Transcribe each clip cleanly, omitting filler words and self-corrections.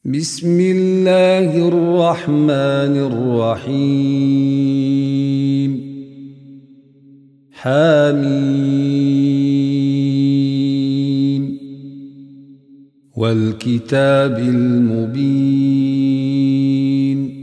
بسم الله الرحمن الرحيم. حميم والكتاب المبين.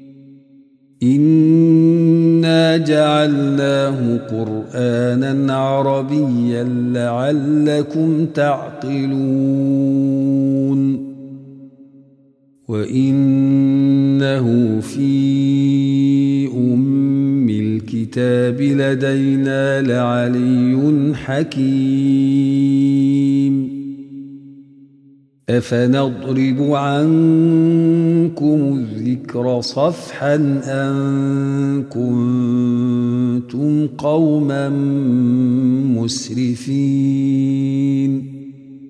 إنا جعلناه قرآنا عربيا لعلكم تعقلون. وإنه في أم الكتاب لدينا لعلي حكيم. أفنضرب عنكم الذكر صفحا أن كنتم قوما مسرفين.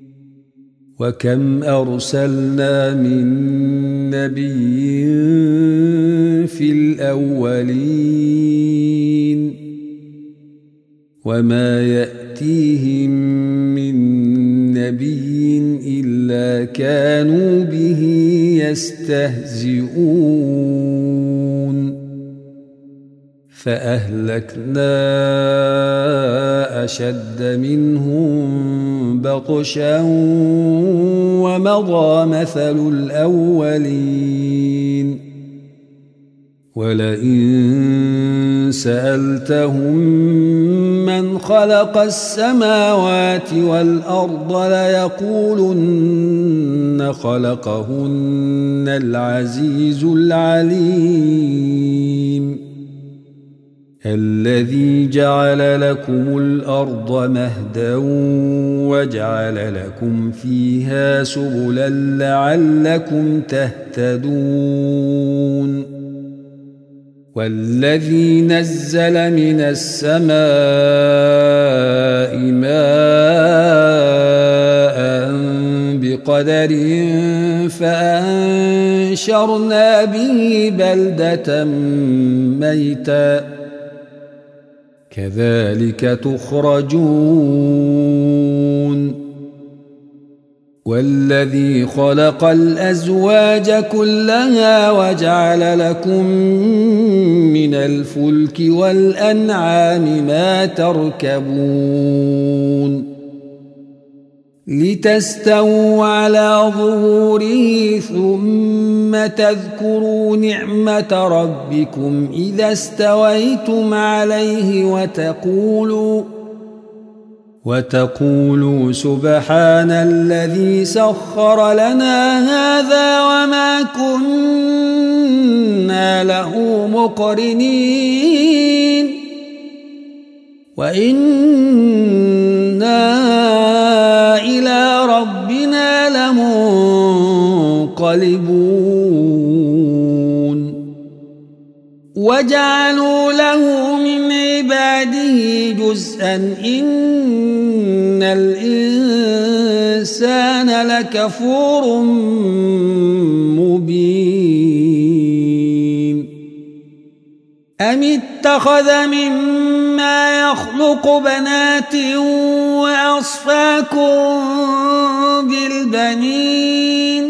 وكم أرسلنا من نبي في الأولين وما يأتيهم من نبي إلا كانوا به يستهزئون. فأهلكنا أشد منهم بطشا ومضى مثل الأولين. ولئن سألتهم من خلق السماوات والأرض ليقولن خلقهن العزيز العليم. الذي جعل لكم الأرض مهدا وجعل لكم فيها سبلا لعلكم تهتدون. والذي نزل من السماء ماء بقدر فأنشرنا به بلدة ميتا كذلك تخرجون. والذي خلق الأزواج كلها وجعل لكم من الفلك والأنعام ما تركبون لتستووا على ظهوره ثم تذكروا نعمة ربكم إذا استويتم عليه وتقولوا سبحان الذي سخر لنا هذا وما كنا له مقرنين وإنا إلى ربنا لمنقلبون. وجعلوا له من عباده جزءا إن الإنسان لكفور مبين. أم اتخذ مما يخلق بنات وأصفاكم بالبنين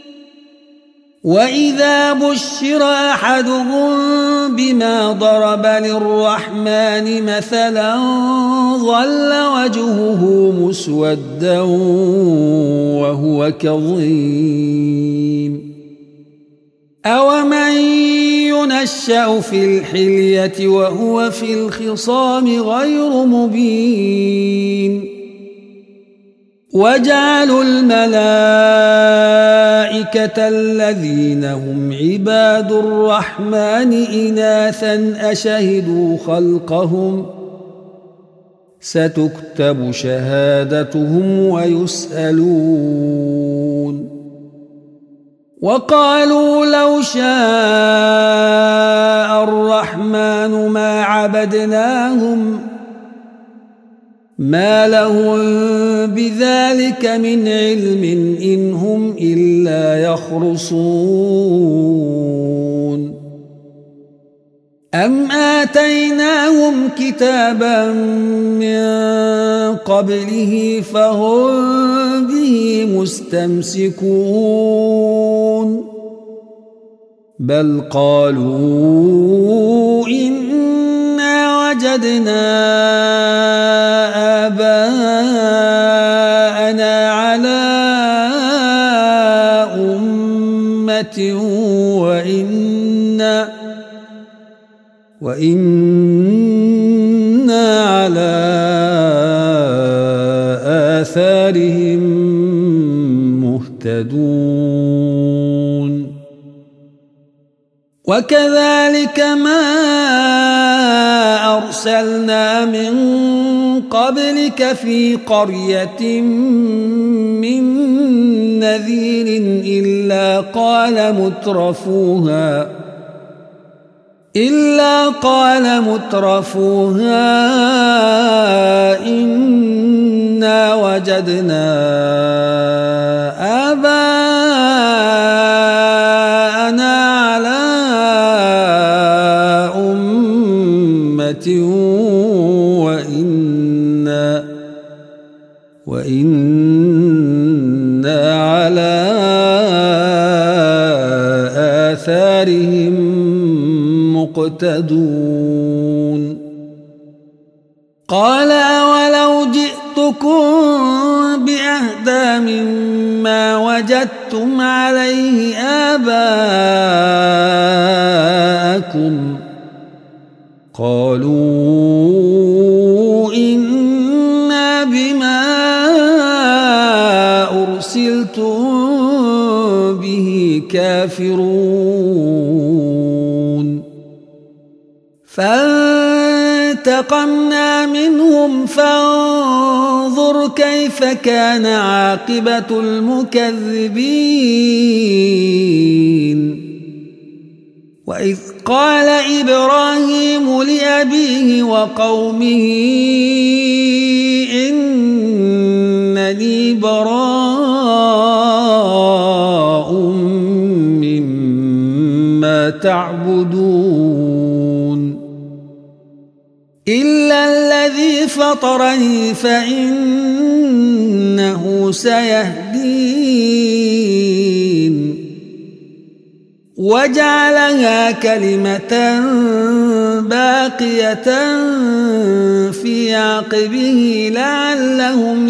وإذا بشر أحدهم بما ضرب للرحمن مثلا ظل وجهه مسودا وهو كظيم. أومن ينشأ في الحلية وهو في الخصام غير مبين. وجعلوا الملائكة الذين هم عباد الرحمن إناثا أشهدوا خلقهم ستكتب شهادتهم ويسألون. وقالوا لو شاء الرحمن ما عبدناهم ما لهم بذلك من علم إن هم إلا يخرصون. أم آتيناهم كتابا من قبله فهم به مستمسكون بل قالوا إنا وجدنا آباءنا على أمة وإنا على آثارهم مهتدون وكذلك ما أرسلنا من قبلك في قرية من نذير إلا قال مترفوها إنا وجدنا آباءنا على أمة وإنا على آثارهم مقتدون قال أولو جئتكم بأهدى مما وجدتم عليه آباءكم قالوا إنا بما أرسلتم به كافرون فانتقمنا منهم فانظر كيف كان عاقبة المكذبين وإذ قال إبراهيم لأبيه وقومه إنني براء مما تعبدون إلا الذي فطرني فإنه سيهدين وجعلها كلمة باقية في عقبه لعلهم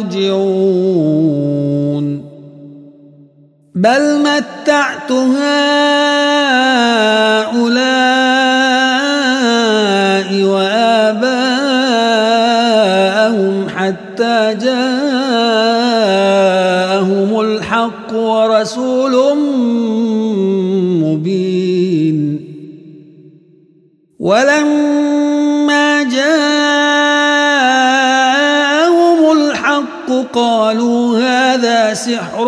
يرجعون بل متعت هؤلاء وآباءهم حتى جاءهم الحق ورسول مبين ولما جاءهم الحق قالوا هذا سحر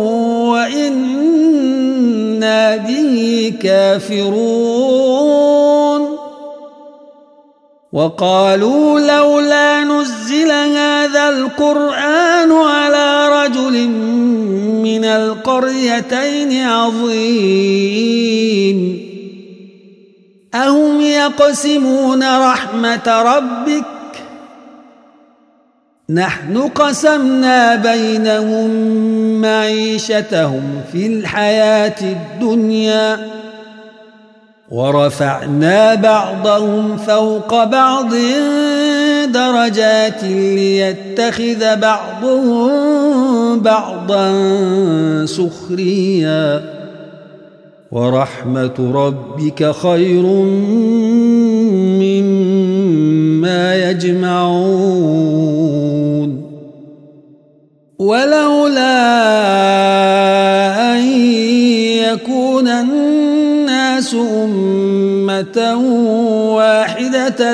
وإنا به كافرون وقالوا لولا نزل هذا القرآن على رجل من القريتين عظيم أهم يقسمون رحمة ربك نحن قسمنا بينهم معيشتهم في الحياة الدنيا ورفعنا بعضهم فوق بعض درجات ليتخذ بعضهم بعضا سخريا ورحمة ربك خير مما يجمعون ولولا أن يكون الناس أمة واحدة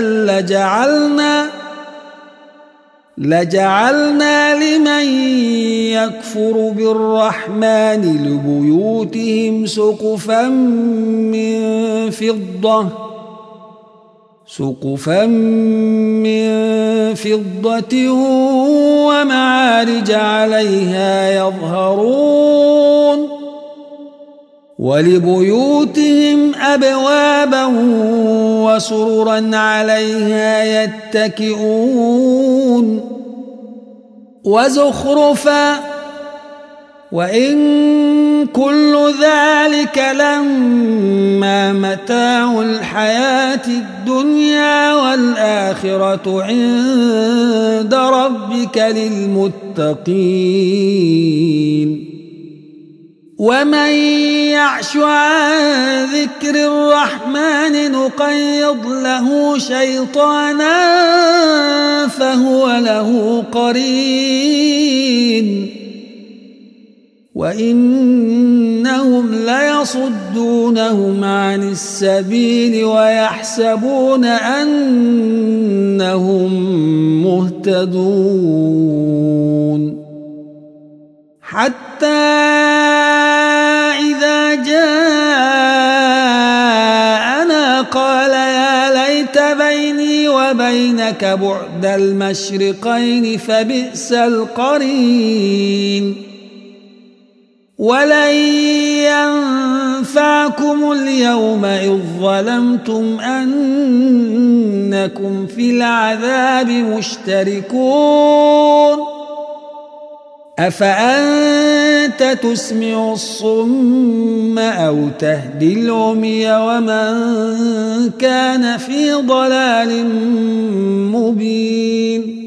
لجعلنا لمن يكفر بالرحمن لبيوتهم سقفا من فضة ومعارج عليها يظهرون ولبيوتهم أبوابا وسررا عليها يتكئون وزخرفا وإن كل ذلك ذلك لما متاع الحياة الدنيا والآخرة عند ربك للمتقين ومن يعش عن ذكر الرحمن نقيض له شيطانا فهو له قرين وإنهم ليصدونهم عن السبيل ويحسبون أنهم مهتدون حتى إذا جاءنا قال يا ليت بيني وبينك بعد المشرقين فبئس القرين ولن ينفعكم اليوم إذ ظلمتم أنكم في العذاب مشتركون أفأنت تسمع الصم أو تهدي العمي ومن كان في ضلال مبين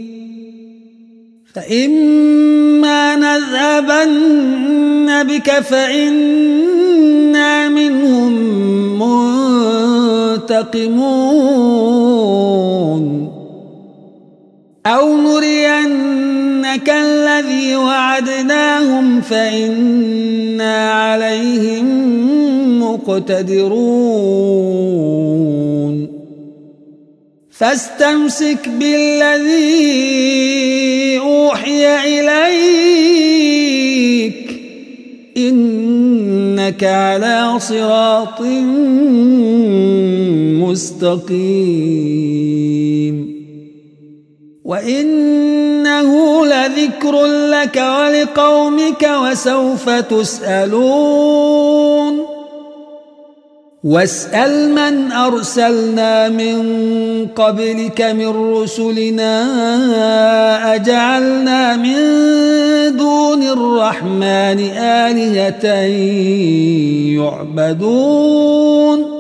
فإما نذهبن بك فإنا منهم منتقمون أو نرينك الذي وعدناهم فإنا عليهم مقتدرون فاستمسك بالذي أوحي إليك إنك على صراط مستقيم وإنه لذكر لك ولقومك وسوف تسألون واسأل من أرسلنا من قبلك من رسلنا أجعلنا من دون الرحمن آلهة يعبدون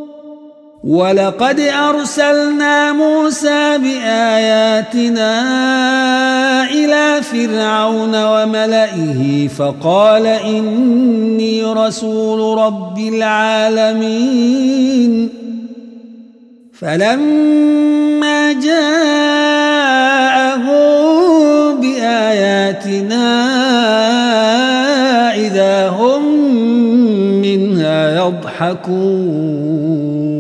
ولقد أرسلنا موسى بآياتنا إلى فرعون وملئه فقال إني رسول رب العالمين فلما جاءهم بآياتنا إذا هم منها يضحكون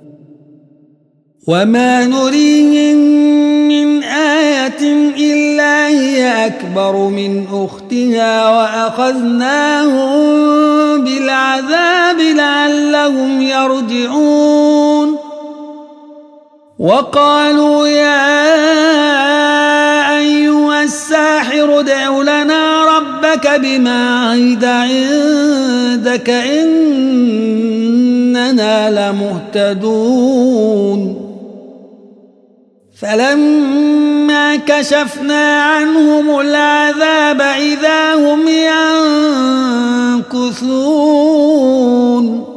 وما نريهم من آية إلا هي أكبر من أختها وأخذناهم بالعذاب لعلهم يرجعون وقالوا يا أيها الساحر ادع لنا ربك بما عهد عندك إننا لمهتدون فلما كشفنا عنهم العذاب إذا هم ينكثون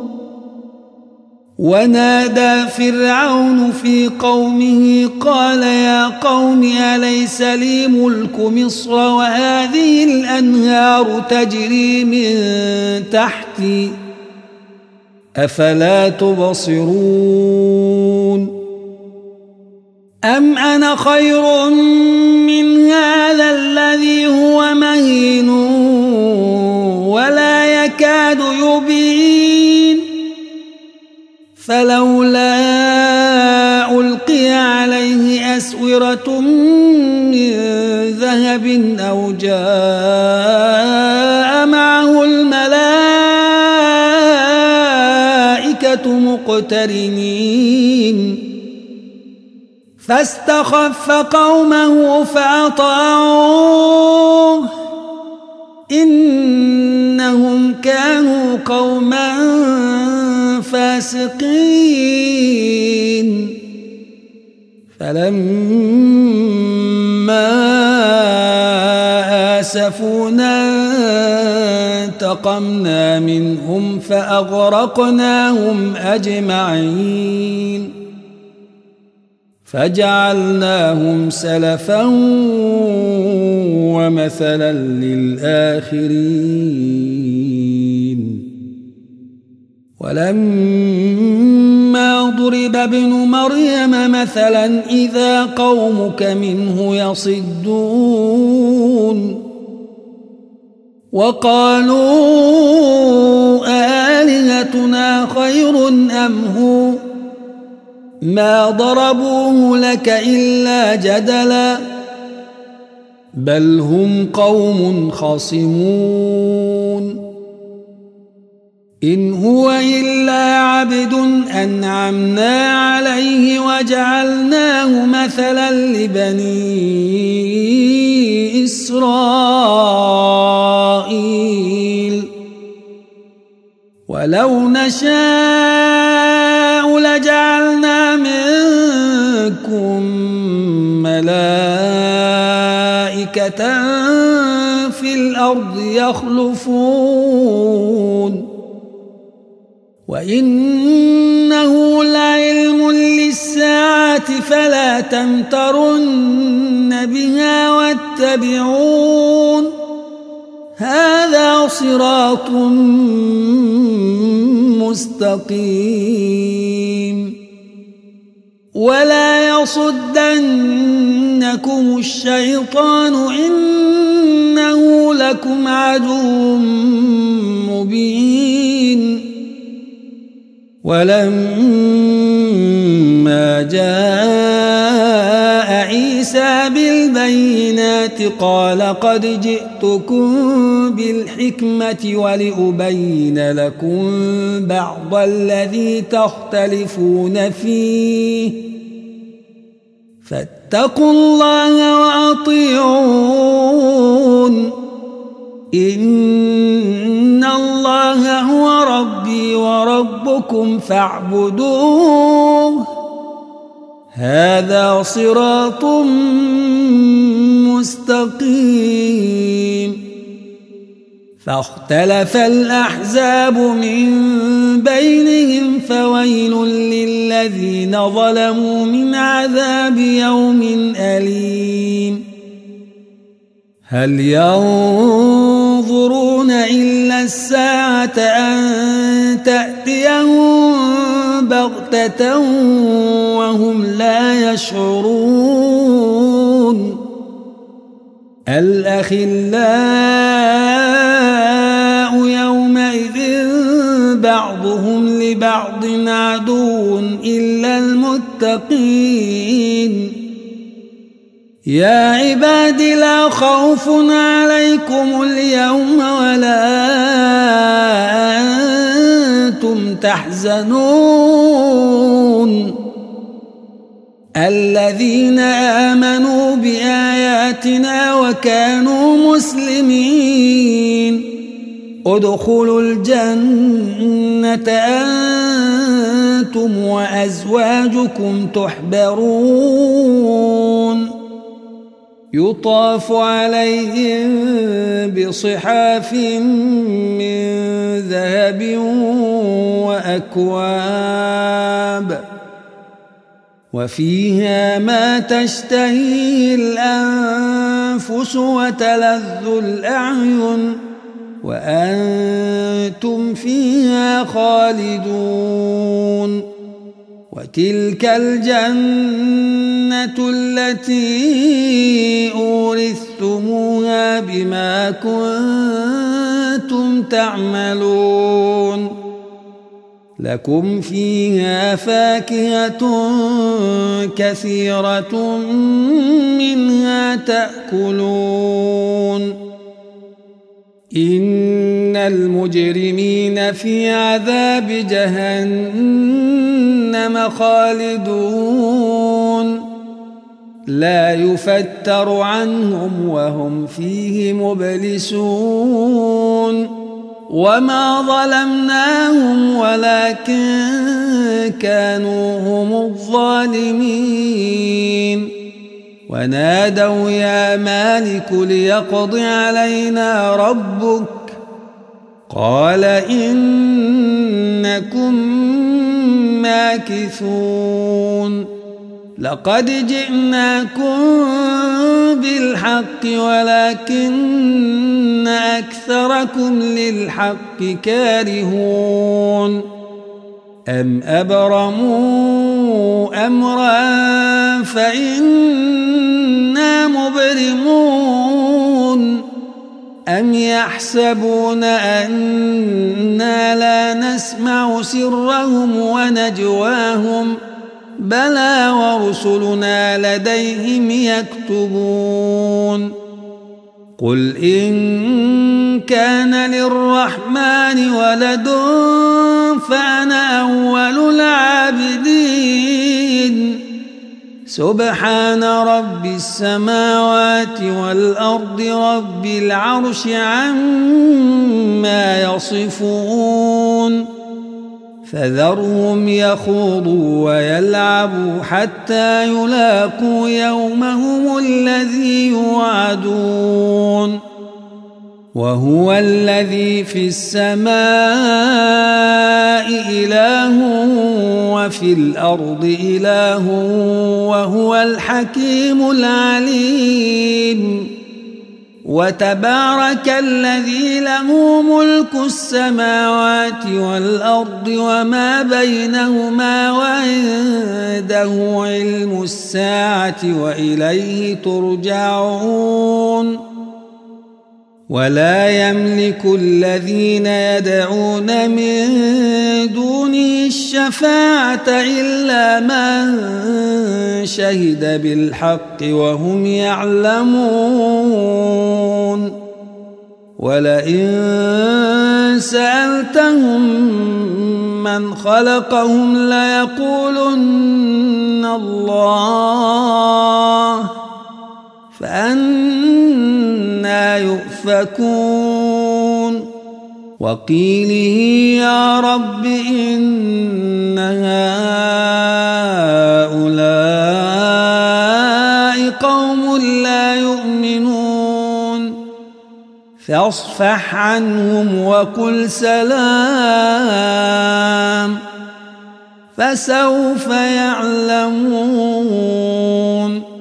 ونادى فرعون في قومه قال يا قوم أليس لي ملك مصر وهذه الأنهار تجري من تحتي أفلا تبصرون أم أنا خير من هذا الذي هو مهين ولا يكاد يبين فلولا ألقي عليه أسورة من ذهب أو جاء معه الملائكة مقترنين فاستخف قومه فأطاعوه إنهم كانوا قوما فاسقين فلما آسفونا فانتقمنا منهم فأغرقناهم أجمعين فجعلناهم سلفا ومثلا للآخرين ولما ضرب ابن مريم مثلا إذا قومك منه يصدون وقالوا آلهتنا خير أم هو ما ضربوه لك إلا جدلا بل هم قوم خصمون إن هو إلا عبد أنعمنا عليه وجعلناه مثلا لبني إسرائيل ولو نشاء لجعلنا منكم ملائكة في الأرض يخلفون وإنه لعلم للساعة فلا تمترن بها واتبعون هذا صراط مستقيم ولا يصدنكم الشيطان إنه لكم عدو مبين ولما جاء عيسى بالبينات قال قد جئتكم بالحكمة ولأبين لكم بعض الذي تختلفون فيه فاتقوا الله وأطيعون إن الله هو ربي وربكم فاعبدوه هذا صراط مستقيم فاختلف الأحزاب من بينهم فويل للذين ظلموا من عذاب يوم أليم هل ينظرون إلا الساعة أن تأتيهم بغتة وهم لا يشعرون الأخلاء يومئذ بعضهم لبعض عدو إلا المتقين يا عباد لا خوف عليكم اليوم ولا أنتم تحزنون الذين آمنوا بآياتنا وكانوا مسلمين ادخلوا الجنة أنتم وأزواجكم تحبرون يطاف عليهم بصحاف من ذهب وأكواب وفيها ما تشتهيه الأنفس وتلذ الأعين وأنتم فيها خالدون وتلك الجنة التي أورثتموها بما كنتم تعملون لكم فيها فاكهة كثيرة منها تأكلون إن المجرمين في عذاب جهنم خالدون لا يفتر عنهم وهم فيه مبلسون وما ظلمناهم ولكن كانوا هم الظالمين ونادوا يا مالك ليقض علينا ربك قال إنكم ماكثون لقد جئناكم بالحق ولكن أكثركم للحق كارهون أم أبرموا أمرا فإنا مبرمون أم يحسبون أنا لا نسمع سرهم ونجواهم بلى ورسلنا لديهم يكتبون قل إن كان للرحمن ولد فأنا أول العابدين سبحان رب السماوات والأرض رب العرش عما يصفون فذرهم يخوضوا ويلعبوا حتى يلاقوا يومهم الذي يوعدون وهو الذي في السماء إله وفي الأرض إله وهو الحكيم العليم وتبارك الذي له ملك السماوات والأرض وما بينهما وعنده علم الساعة وإليه ترجعون ولا يملك الذين يدعون من دونه الشفاعة إلا من شهد بالحق وهم يعلمون ولئن سألتهم من خلقهم ليقولن الله فأنى يؤفكون وقيله يا رب إن هؤلاء قوم لا يؤمنون فاصفح عنهم وقل سلام فسوف يعلمون